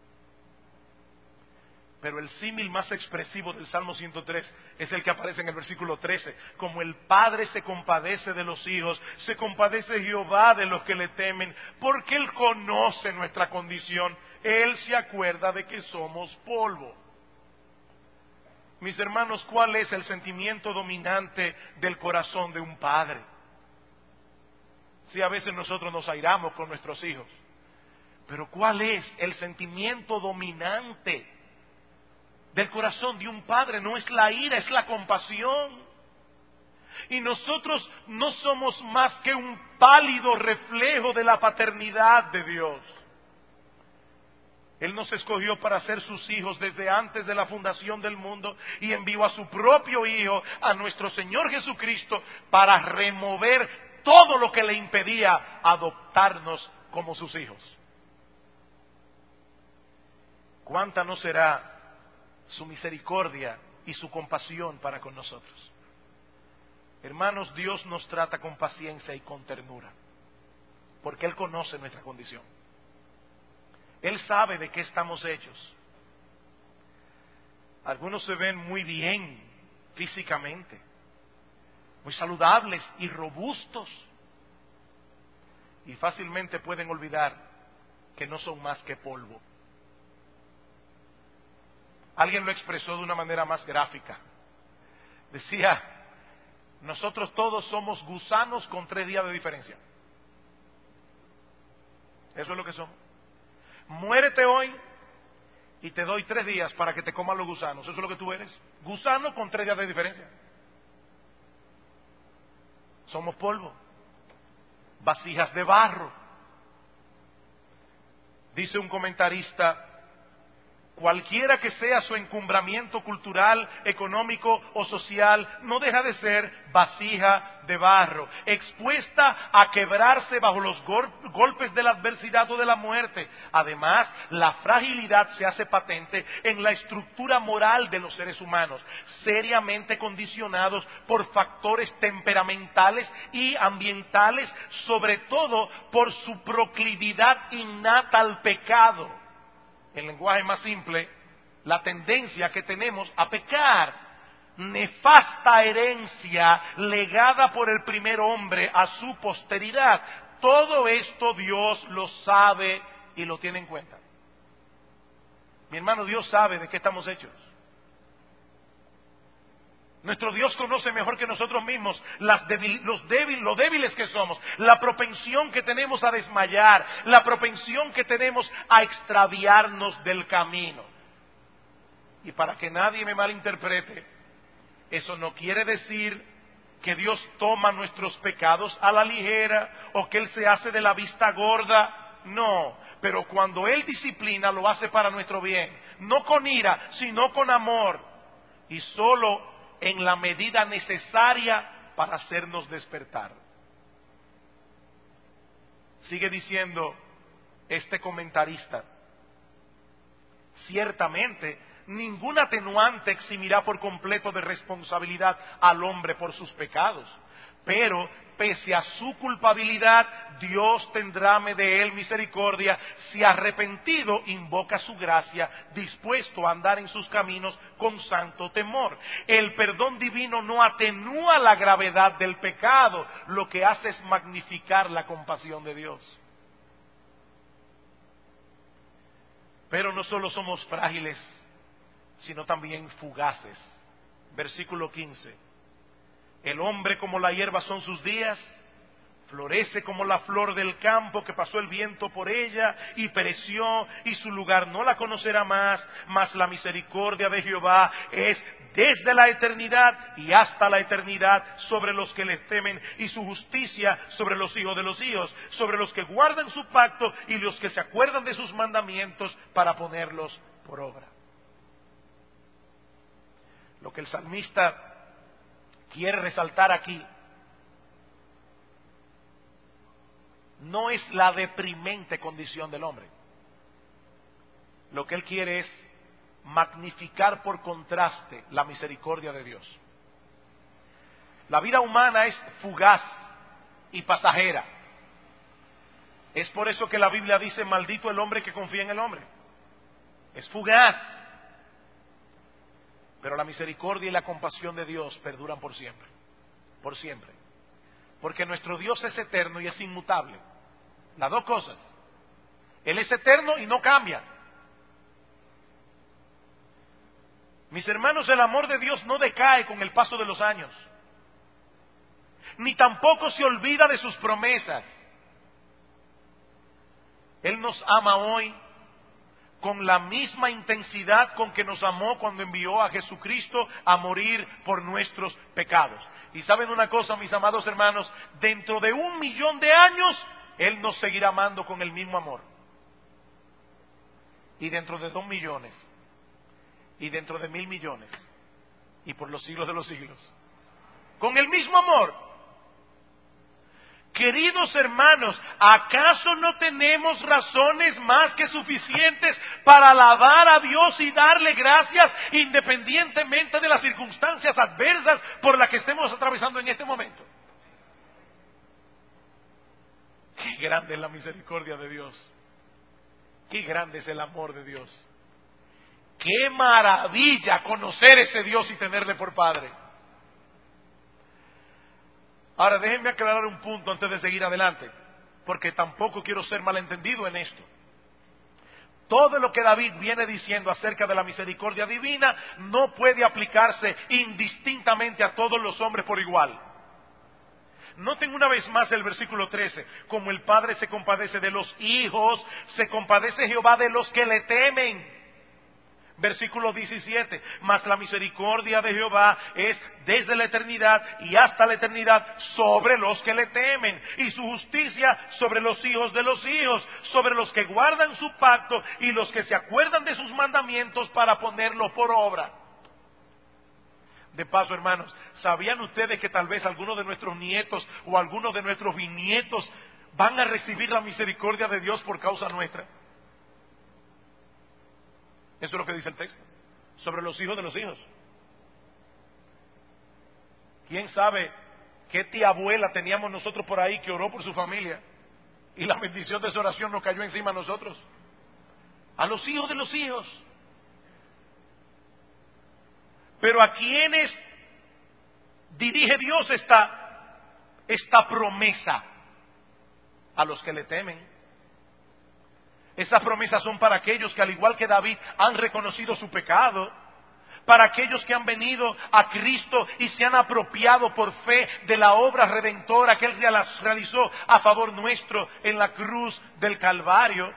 Pero el símil más expresivo del Salmo ciento tres es el que aparece en el versículo trece. Como el Padre se compadece de los hijos, se compadece Jehová de los que le temen, porque Él conoce nuestra condición. Él se acuerda de que somos polvo. Mis hermanos, ¿cuál es el sentimiento dominante del corazón de un padre? Si a veces nosotros nos airamos con nuestros hijos, pero ¿cuál es el sentimiento dominante del corazón de un padre? No es la ira, es la compasión. Y nosotros no somos más que un pálido reflejo de la paternidad de Dios. Él nos escogió para ser sus hijos desde antes de la fundación del mundo y envió a su propio Hijo, a nuestro Señor Jesucristo, para remover todo lo que le impedía adoptarnos como sus hijos. ¿Cuánta no será su misericordia y su compasión para con nosotros? Hermanos, Dios nos trata con paciencia y con ternura, porque Él conoce nuestra condición. Él sabe de qué estamos hechos. Algunos se ven muy bien físicamente, muy saludables y robustos, y fácilmente pueden olvidar que no son más que polvo. Alguien lo expresó de una manera más gráfica. Decía, nosotros todos somos gusanos con tres días de diferencia. Eso es lo que somos. Muérete hoy y te doy tres días para que te coman los gusanos. Eso es lo que tú eres. Gusano con tres días de diferencia. Somos polvo, vasijas de barro. Dice un comentarista, cualquiera que sea su encumbramiento cultural, económico o social, no deja de ser vasija de barro, expuesta a quebrarse bajo los gol- golpes de la adversidad o de la muerte. Además, la fragilidad se hace patente en la estructura moral de los seres humanos, seriamente condicionados por factores temperamentales y ambientales, sobre todo por su proclividad innata al pecado. En lenguaje más simple, la tendencia que tenemos a pecar, nefasta herencia legada por el primer hombre a su posteridad. Todo esto Dios lo sabe y lo tiene en cuenta. Mi hermano, Dios sabe de qué estamos hechos. Nuestro Dios conoce mejor que nosotros mismos las débil, los débil, lo débiles que somos, la propensión que tenemos a desmayar, la propensión que tenemos a extraviarnos del camino. Y para que nadie me malinterprete, eso no quiere decir que Dios toma nuestros pecados a la ligera o que Él se hace de la vista gorda. No, pero cuando Él disciplina lo hace para nuestro bien, no con ira, sino con amor, y solo en la medida necesaria para hacernos despertar. Sigue diciendo este comentarista: ciertamente ningún atenuante eximirá por completo de responsabilidad al hombre por sus pecados, pero pese a su culpabilidad, Dios tendráme de él misericordia, si arrepentido invoca su gracia, dispuesto a andar en sus caminos con santo temor. El perdón divino no atenúa la gravedad del pecado, lo que hace es magnificar la compasión de Dios. Pero no solo somos frágiles, sino también fugaces. Versículo quince. El hombre como la hierba son sus días, florece como la flor del campo que pasó el viento por ella y pereció, y su lugar no la conocerá más, mas la misericordia de Jehová es desde la eternidad y hasta la eternidad sobre los que les temen, y su justicia sobre los hijos de los hijos, sobre los que guardan su pacto y los que se acuerdan de sus mandamientos para ponerlos por obra. Lo que el salmista quiere resaltar aquí no es la deprimente condición del hombre. Lo que él quiere es magnificar por contraste la misericordia de Dios. La vida humana es fugaz y pasajera. Es por eso que la Biblia dice: maldito el hombre que confía en el hombre. Es fugaz. Pero la misericordia y la compasión de Dios perduran por siempre, por siempre. Porque nuestro Dios es eterno y es inmutable. Las dos cosas. Él es eterno y no cambia. Mis hermanos, el amor de Dios no decae con el paso de los años, ni tampoco se olvida de sus promesas. Él nos ama hoy con la misma intensidad con que nos amó cuando envió a Jesucristo a morir por nuestros pecados. Y saben una cosa, mis amados hermanos, dentro de un millón de años, Él nos seguirá amando con el mismo amor. Y dentro de dos millones, y dentro de mil millones, y por los siglos de los siglos, con el mismo amor. Queridos hermanos, ¿acaso no tenemos razones más que suficientes para alabar a Dios y darle gracias independientemente de las circunstancias adversas por las que estemos atravesando en este momento? Qué grande es la misericordia de Dios. Qué grande es el amor de Dios. Qué maravilla conocer ese Dios y tenerle por Padre. Ahora, déjenme aclarar un punto antes de seguir adelante, porque tampoco quiero ser malentendido en esto. Todo lo que David viene diciendo acerca de la misericordia divina no puede aplicarse indistintamente a todos los hombres por igual. Noten una vez más el versículo trece. Como el Padre se compadece de los hijos, se compadece Jehová de los que le temen. Versículo diecisiete, mas la misericordia de Jehová es desde la eternidad y hasta la eternidad sobre los que le temen, y su justicia sobre los hijos de los hijos, sobre los que guardan su pacto y los que se acuerdan de sus mandamientos para ponerlo por obra. De paso, hermanos, ¿sabían ustedes que tal vez algunos de nuestros nietos o algunos de nuestros bisnietos van a recibir la misericordia de Dios por causa nuestra? Eso es lo que dice el texto, sobre los hijos de los hijos. ¿Quién sabe qué tía abuela teníamos nosotros por ahí que oró por su familia y la bendición de su oración nos cayó encima a nosotros? A los hijos de los hijos. Pero ¿a quiénes dirige Dios esta, esta promesa? A los que le temen. Esas promesas son para aquellos que, al igual que David, han reconocido su pecado, para aquellos que han venido a Cristo y se han apropiado por fe de la obra redentora que Él realizó a favor nuestro en la cruz del Calvario.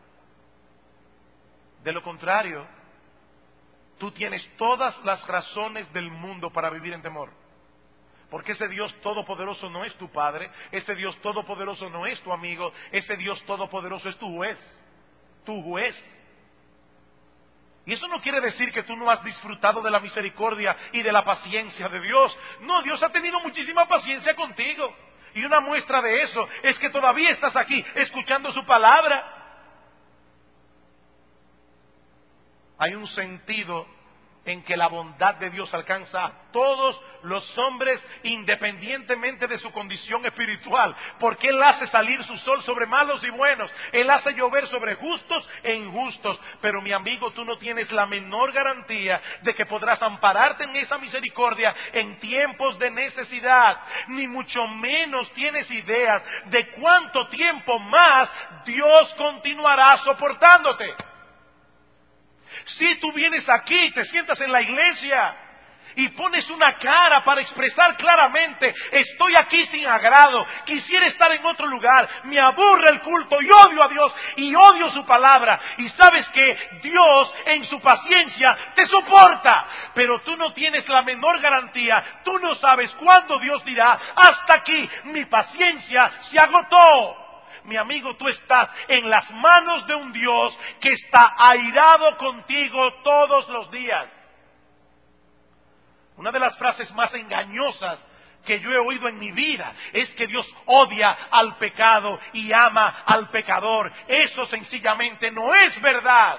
De lo contrario, tú tienes todas las razones del mundo para vivir en temor. Porque ese Dios todopoderoso no es tu Padre, ese Dios todopoderoso no es tu amigo, ese Dios todopoderoso es tu juez, tu juez. Y eso no quiere decir que tú no has disfrutado de la misericordia y de la paciencia de Dios. No, Dios ha tenido muchísima paciencia contigo. Y una muestra de eso es que todavía estás aquí escuchando su palabra. Hay un sentido en que la bondad de Dios alcanza a todos los hombres independientemente de su condición espiritual, porque Él hace salir su sol sobre malos y buenos, Él hace llover sobre justos e injustos. Pero mi amigo, tú no tienes la menor garantía de que podrás ampararte en esa misericordia en tiempos de necesidad, ni mucho menos tienes ideas de cuánto tiempo más Dios continuará soportándote. Si tú vienes aquí, te sientas en la iglesia y pones una cara para expresar claramente: estoy aquí sin agrado, quisiera estar en otro lugar, me aburre el culto y odio a Dios y odio su palabra, y sabes que Dios en su paciencia te soporta, pero tú no tienes la menor garantía, tú no sabes cuándo Dios dirá: hasta aquí, mi paciencia se agotó. Mi amigo, tú estás en las manos de un Dios que está airado contigo todos los días. Una de las frases más engañosas que yo he oído en mi vida es que Dios odia al pecado y ama al pecador. Eso sencillamente no es verdad.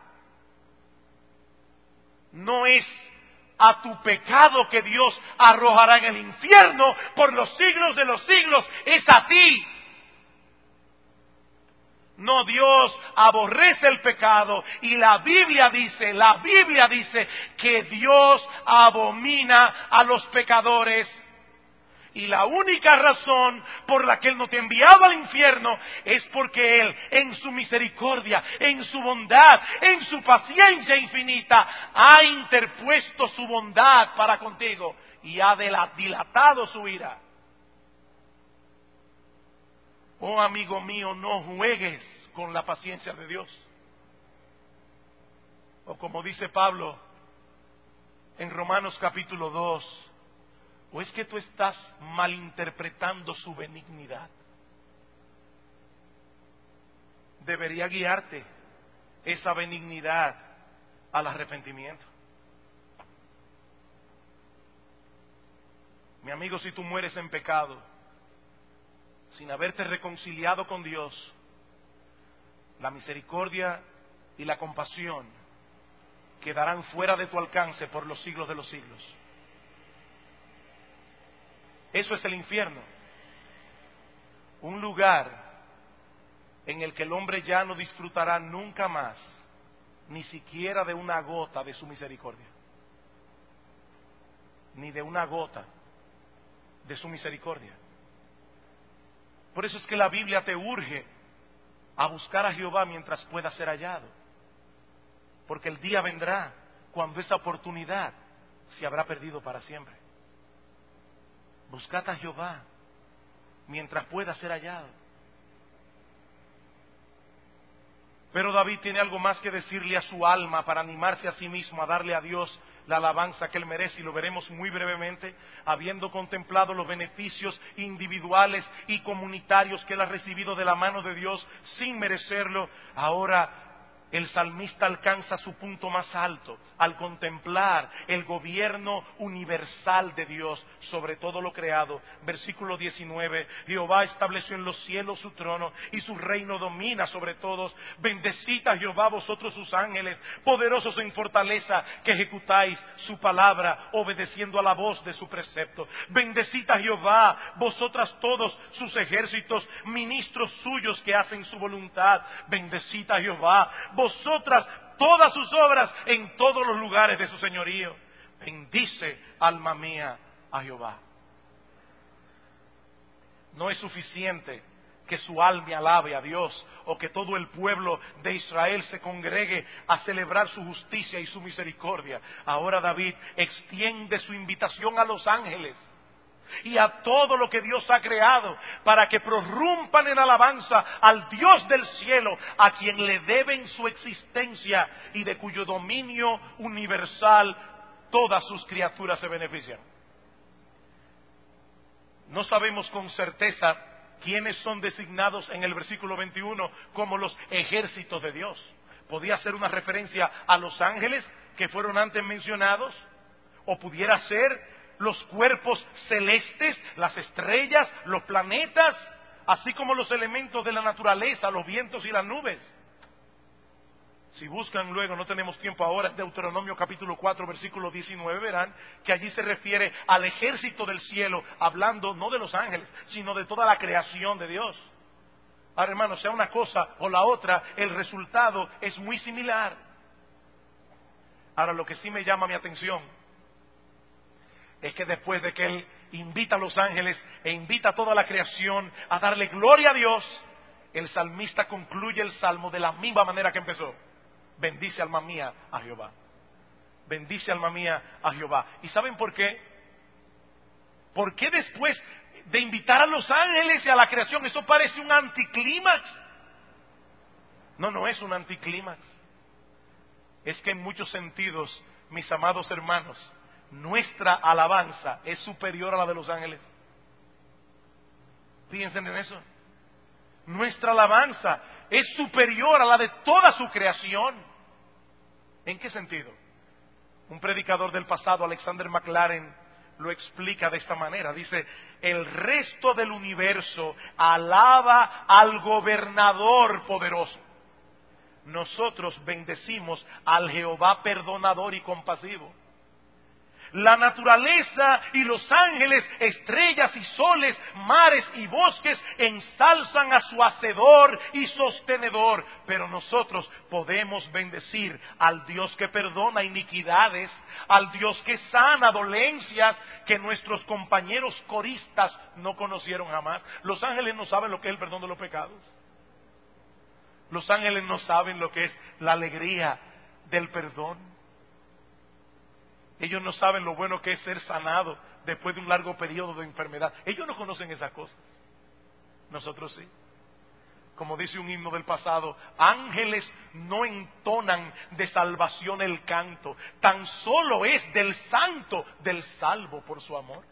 No es a tu pecado que Dios arrojará en el infierno por los siglos de los siglos, es a ti. No, Dios aborrece el pecado y la Biblia dice, la Biblia dice que Dios abomina a los pecadores. Y la única razón por la que Él no te enviaba al infierno es porque Él, en su misericordia, en su bondad, en su paciencia infinita, ha interpuesto su bondad para contigo y ha dilatado su ira. Oh, amigo mío, no juegues con la paciencia de Dios. O como dice Pablo en Romanos capítulo dos, ¿o es que tú estás malinterpretando su benignidad? Debería guiarte esa benignidad al arrepentimiento. Mi amigo, si tú mueres en pecado, sin haberte reconciliado con Dios, la misericordia y la compasión quedarán fuera de tu alcance por los siglos de los siglos. Eso es el infierno. Un lugar en el que el hombre ya no disfrutará nunca más, ni siquiera de una gota de su misericordia. Ni de una gota de su misericordia. Por eso es que la Biblia te urge a buscar a Jehová mientras pueda ser hallado. Porque el día vendrá cuando esa oportunidad se habrá perdido para siempre. Buscad a Jehová mientras pueda ser hallado. Pero David tiene algo más que decirle a su alma para animarse a sí mismo a darle a Dios la alabanza que Él merece, y lo veremos muy brevemente. Habiendo contemplado los beneficios individuales y comunitarios que Él ha recibido de la mano de Dios sin merecerlo, ahora el salmista alcanza su punto más alto al contemplar el gobierno universal de Dios sobre todo lo creado. Versículo diecinueve: Jehová estableció en los cielos su trono y su reino domina sobre todos. Bendecid a Jehová vosotros sus ángeles, poderosos en fortaleza, que ejecutáis su palabra, obedeciendo a la voz de su precepto. Bendecid a Jehová vosotras todos sus ejércitos, ministros suyos que hacen su voluntad. Bendecid a Jehová vosotras todas sus obras en todos los lugares de su señorío. Bendice, alma mía, a Jehová. No es suficiente que su alma alabe a Dios, o que todo el pueblo de Israel se congregue a celebrar su justicia y su misericordia. Ahora David extiende su invitación a los ángeles y a todo lo que Dios ha creado, para que prorrumpan en alabanza al Dios del cielo, a quien le deben su existencia y de cuyo dominio universal todas sus criaturas se benefician. No sabemos con certeza quiénes son designados en el versículo veintiuno como los ejércitos de Dios. Podía ser una referencia a los ángeles que fueron antes mencionados, o pudiera ser los cuerpos celestes, las estrellas, los planetas, así como los elementos de la naturaleza, los vientos y las nubes. Si buscan luego, no tenemos tiempo ahora, Deuteronomio capítulo cuatro, versículo diecinueve, verán que allí se refiere al ejército del cielo, hablando no de los ángeles, sino de toda la creación de Dios. Ahora, hermanos, sea una cosa o la otra, el resultado es muy similar. Ahora, lo que sí me llama mi atención es que después de que Él invita a los ángeles e invita a toda la creación a darle gloria a Dios, el salmista concluye el salmo de la misma manera que empezó. Bendice alma mía a Jehová. Bendice alma mía a Jehová. ¿Y saben por qué? ¿Por qué después de invitar a los ángeles y a la creación, eso parece un anticlímax? No, no es un anticlímax. Es que en muchos sentidos, mis amados hermanos, nuestra alabanza es superior a la de los ángeles. Piensen en eso. Nuestra alabanza es superior a la de toda su creación. ¿En qué sentido? Un predicador del pasado, Alexander McLaren, lo explica de esta manera. Dice: el resto del universo alaba al gobernador poderoso. Nosotros bendecimos al Jehová perdonador y compasivo. La naturaleza y los ángeles, estrellas y soles, mares y bosques ensalzan a su hacedor y sostenedor. Pero nosotros podemos bendecir al Dios que perdona iniquidades, al Dios que sana dolencias que nuestros compañeros coristas no conocieron jamás. Los ángeles no saben lo que es el perdón de los pecados. Los ángeles no saben lo que es la alegría del perdón. Ellos no saben lo bueno que es ser sanado después de un largo periodo de enfermedad. Ellos no conocen esas cosas. Nosotros sí. Como dice un himno del pasado, ángeles no entonan de salvación el canto, tan solo es del santo, del salvo por su amor.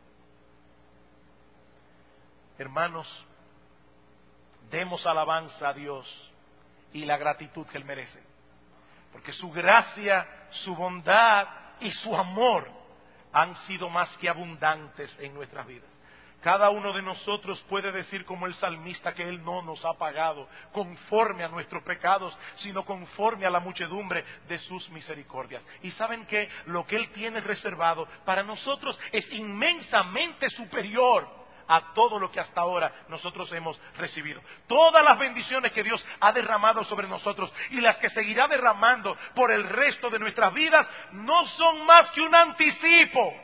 Hermanos, demos alabanza a Dios y la gratitud que Él merece, porque su gracia, su bondad y su amor han sido más que abundantes en nuestras vidas. Cada uno de nosotros puede decir como el salmista que Él no nos ha pagado conforme a nuestros pecados, sino conforme a la muchedumbre de sus misericordias. Y saben que lo que Él tiene reservado para nosotros es inmensamente superior a todo lo que hasta ahora nosotros hemos recibido. Todas las bendiciones que Dios ha derramado sobre nosotros y las que seguirá derramando por el resto de nuestras vidas no son más que un anticipo.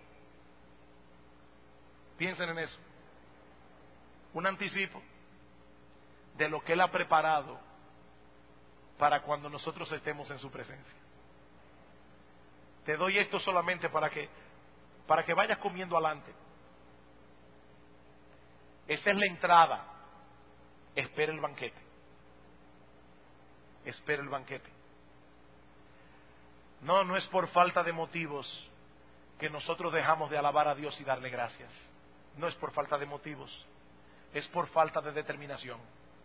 Piensen en eso. Un anticipo de lo que Él ha preparado para cuando nosotros estemos en su presencia. Te doy esto solamente para que, para que vayas comiendo adelante. Esa es la entrada. Espera el banquete. Espera el banquete. No, no es por falta de motivos que nosotros dejamos de alabar a Dios y darle gracias. No es por falta de motivos. Es por falta de determinación.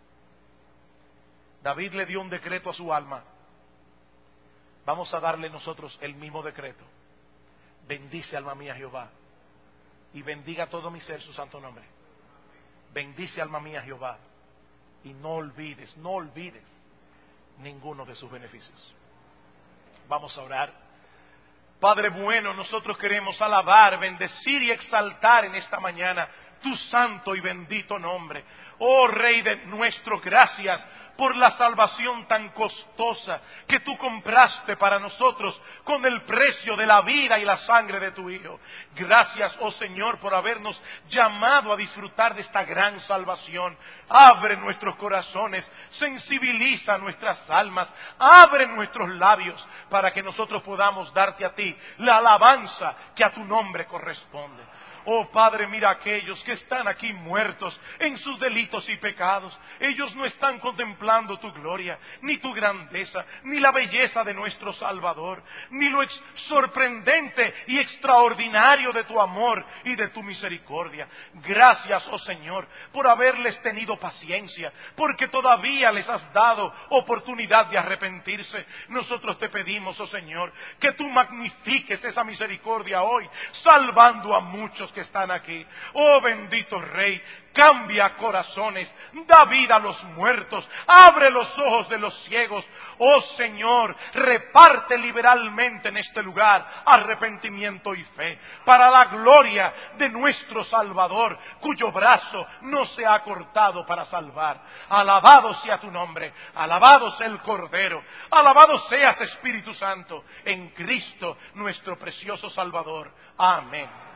David le dio un decreto a su alma. Vamos a darle nosotros el mismo decreto. Bendice alma mía Jehová, y bendiga todo mi ser su santo nombre. Bendice alma mía Jehová, y no olvides, no olvides ninguno de sus beneficios. Vamos a orar. Padre bueno, nosotros queremos alabar, bendecir y exaltar en esta mañana tu santo y bendito nombre. Oh Rey de nuestro, gracias por la salvación tan costosa que tú compraste para nosotros con el precio de la vida y la sangre de tu Hijo. Gracias, oh Señor, por habernos llamado a disfrutar de esta gran salvación. Abre nuestros corazones, sensibiliza nuestras almas, abre nuestros labios para que nosotros podamos darte a ti la alabanza que a tu nombre corresponde. Oh Padre, mira a aquellos que están aquí muertos en sus delitos y pecados. Ellos no están contemplando tu gloria, ni tu grandeza, ni la belleza de nuestro Salvador, ni lo ex- sorprendente y extraordinario de tu amor y de tu misericordia. Gracias, oh Señor, por haberles tenido paciencia, porque todavía les has dado oportunidad de arrepentirse. Nosotros te pedimos, oh Señor, que tú magnifiques esa misericordia hoy, salvando a muchos que están aquí. Oh bendito Rey, cambia corazones, da vida a los muertos, abre los ojos de los ciegos. Oh Señor, reparte liberalmente en este lugar arrepentimiento y fe, para la gloria de nuestro Salvador, cuyo brazo no se ha cortado para salvar. Alabado sea tu nombre, alabado sea el Cordero, alabado seas Espíritu Santo, en Cristo nuestro precioso Salvador. Amén.